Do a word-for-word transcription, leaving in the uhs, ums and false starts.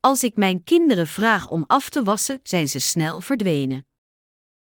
Als ik mijn kinderen vraag om af te wassen, zijn ze snel verdwenen.